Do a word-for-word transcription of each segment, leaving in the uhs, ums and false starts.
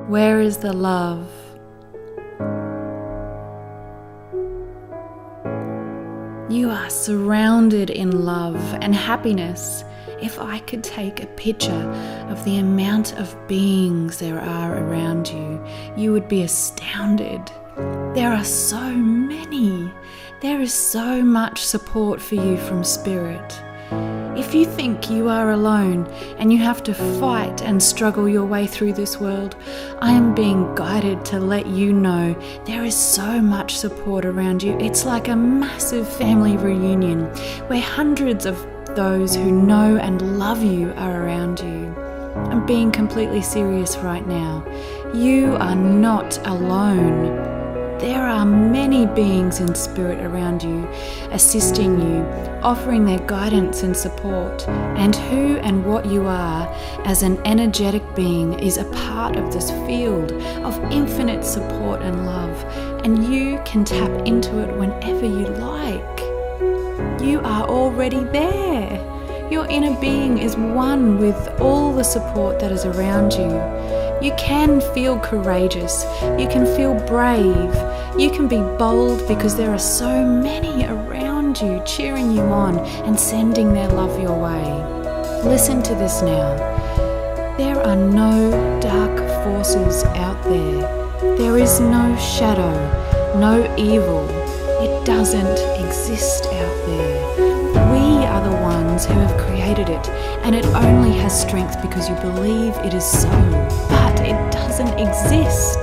Where is the love? You are surrounded in love and happiness. If I could take a picture of the amount of beings there are around you, you would be astounded. There are so many. There is so much support for you from Spirit. If you think you are alone and you have to fight and struggle your way through this world, I am being guided to let you know there is so much support around you. It's like a massive family reunion where hundreds of those who know and love you are around you. I'm being completely serious right now. You are not alone. There are many beings in spirit around you, assisting you, offering their guidance and support. And who and what you are as an energetic being is a part of this field of infinite support and love. And you can tap into it whenever you like. You are already there. Your inner being is one with all the support that is around you. You can feel courageous. You can feel brave. You can be bold because there are so many around you cheering you on and sending their love your way. Listen to this now. There are no dark forces out there. There is no shadow, no evil. It doesn't exist out there. We are the ones who have created it, and it only has strength because you believe it is so, but it doesn't exist.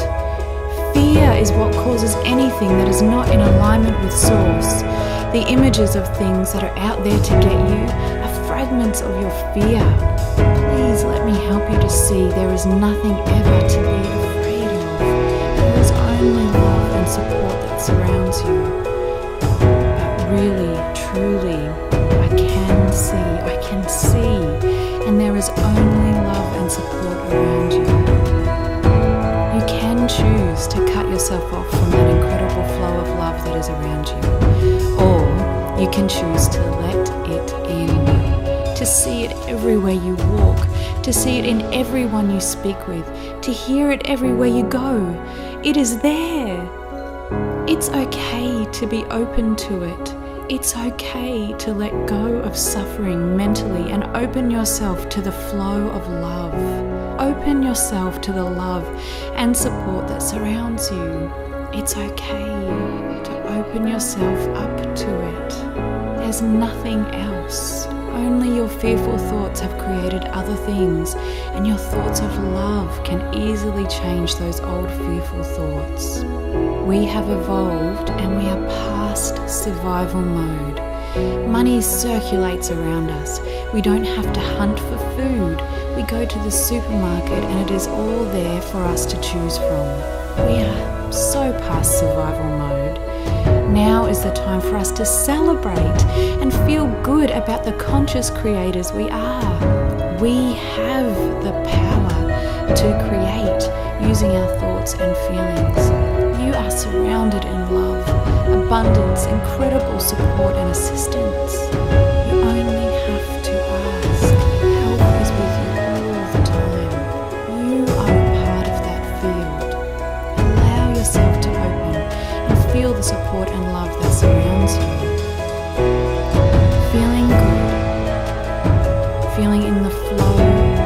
Fear is what causes anything that is not in alignment with Source. The images of things that are out there to get you are fragments of your fear. Please let me help you to see there is nothing ever to be afraid of. There is only love and support that surrounds you. But really, truly, I can see, I can see, and there is only love and support around you. You can choose to cut yourself off from that incredible flow of love that is around you, or you can choose to let it in, to see it everywhere you walk, to see it in everyone you speak with, to hear it everywhere you go. It is there. It's okay to be open to it. It's okay to let go of suffering mentally and open yourself to the flow of love. Open yourself to the love and support that surrounds you. It's okay to open yourself up to it. There's nothing else. Only your fearful thoughts have created other things, and your thoughts of love can easily change those old fearful thoughts. We have evolved and we are past survival mode. Money circulates around us. We don't have to hunt for food. We go to the supermarket and it is all there for us to choose from. We are so past survival mode. Now is the time for us to celebrate and feel good about the conscious creators we are. We have the power to create using our thoughts and feelings. You are surrounded in love, abundance, incredible support and assistance. You only have to ask. Help is with you all the time. You are a part of that field. Allow yourself to open and feel the support and love that surrounds you. Feeling good. Feeling in the flow.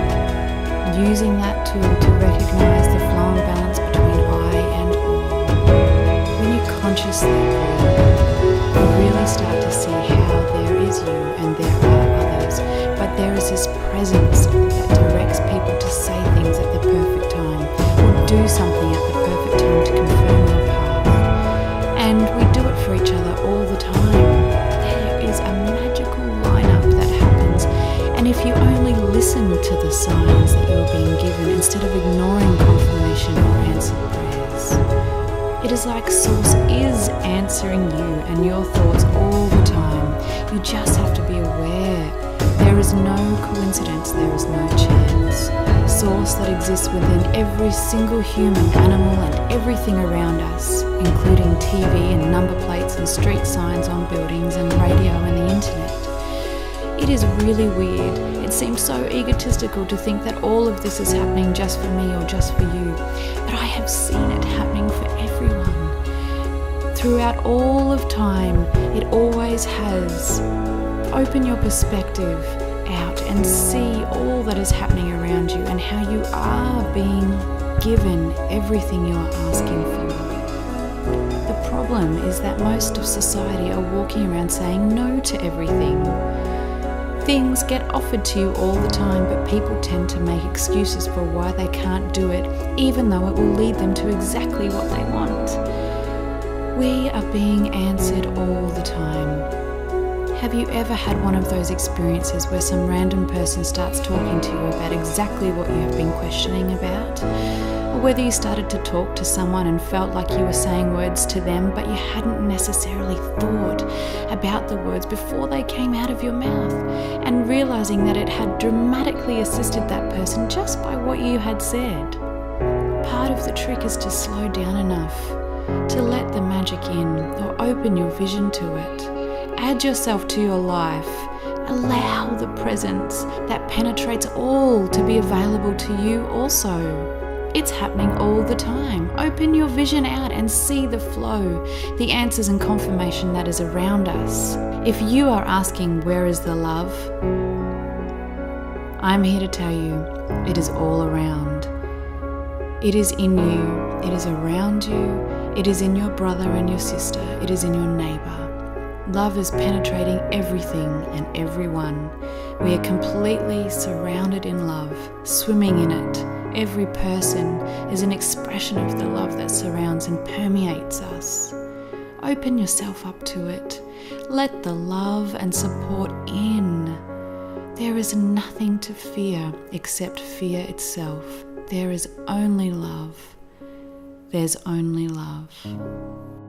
Using that tool to recognize the flow and balance between I and all. When you consciously breathe, you really start to see how there is you and there are others, but there is this presence that directs people to say things at the perfect time, or do something at the perfect time to confirm your path. And we do it for each other all the time. There is a magical lineup that happens, and if you only listen to the signs that you're being given instead of ignoring confirmation or answered prayers, it is like Source is answering you and your thoughts all the time. You just have to be aware. There is no coincidence, there is no chance. Source that exists within every single human, animal and everything around us, including T V and number plates and street signs on buildings and radio and the internet. It is really weird. It seems so egotistical to think that all of this is happening just for me or just for you. But I have seen it happening for everyone. Throughout all of time, it always has. Open your perspective out and see all that is happening around you and how you are being given everything you are asking for. The problem is that most of society are walking around saying no to everything. Things get offered to you all the time, but people tend to make excuses for why they can't do it, even though it will lead them to exactly what they want. We are being answered all the time. Have you ever had one of those experiences where some random person starts talking to you about exactly what you have been questioning about? Or whether you started to talk to someone and felt like you were saying words to them, but you hadn't necessarily thought about the words before they came out of your mouth, and realizing that it had dramatically assisted that person just by what you had said. Part of the trick is to slow down enough to let the magic in, or open your vision to it. Add yourself to your life. Allow the presence that penetrates all to be available to you also. It's happening all the time. Open your vision out and see the flow, the answers and confirmation that is around us. If you are asking, where is the love? I'm here to tell you, it is all around. It is in you, it is around you, it is in your brother and your sister, it is in your neighbour. Love is penetrating everything and everyone. We are completely surrounded in love, swimming in it. Every person is an expression of the love that surrounds and permeates us. Open yourself up to it. Let the love and support in. There is nothing to fear except fear itself. There is only love. There's only love.